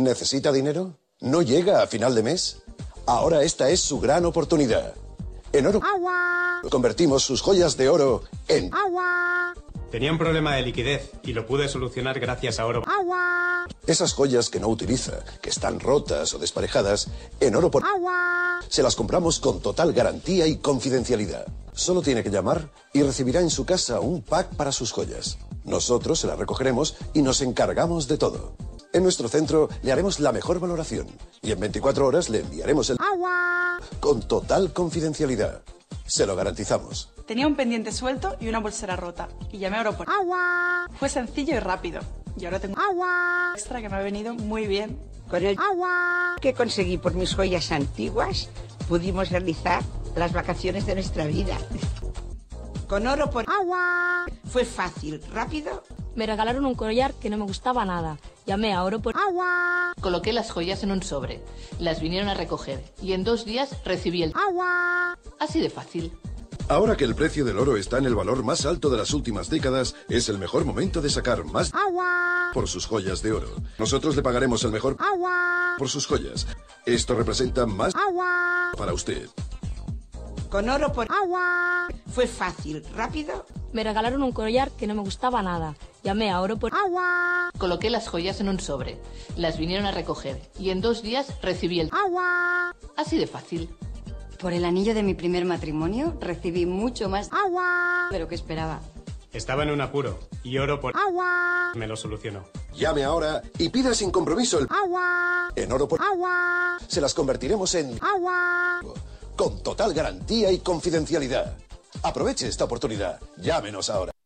¿Necesita dinero? ¿No llega a final de mes? Ahora esta es su gran oportunidad. En Oro convertimos sus joyas de oro en Tenía un problema de liquidez y lo pude solucionar gracias a Oro. esas joyas que no utiliza, que están rotas o desparejadas. En Oro se las compramos con total garantía y confidencialidad. Solo tiene que llamar y recibirá en su casa un pack para sus joyas. Nosotros se las recogeremos y nos encargamos de todo. En nuestro centro le haremos la mejor valoración y en 24 horas le enviaremos el con total confidencialidad. Se lo garantizamos. Tenía un pendiente suelto y una pulsera rota y llamé a Oro. Fue sencillo y rápido. Y ahora tengo un extra que me ha venido muy bien. Con el que conseguí por mis joyas antiguas, pudimos realizar las vacaciones de nuestra vida. Con Oro fue fácil, rápido. Me regalaron un collar que no me gustaba nada. Llamé a Oro Coloqué las joyas en un sobre. Las vinieron a recoger y en 2 días recibí el Así de fácil. Ahora que el precio del oro está en el valor más alto de las últimas décadas, es el mejor momento de sacar más por sus joyas de oro. Nosotros le pagaremos el mejor por sus joyas. Esto representa más para usted. Con Oro fue fácil, rápido. Me regalaron un collar que no me gustaba nada. Llamé a Oro Coloqué las joyas en un sobre. Las vinieron a recoger y en 2 días recibí el Así de fácil. Por el anillo de mi primer matrimonio recibí mucho más de lo que esperaba. Estaba en un apuro y Oro me lo solucionó. Llame ahora y pida sin compromiso el en Oro se las convertiremos en con total garantía y confidencialidad. Aproveche esta oportunidad. Llámenos ahora.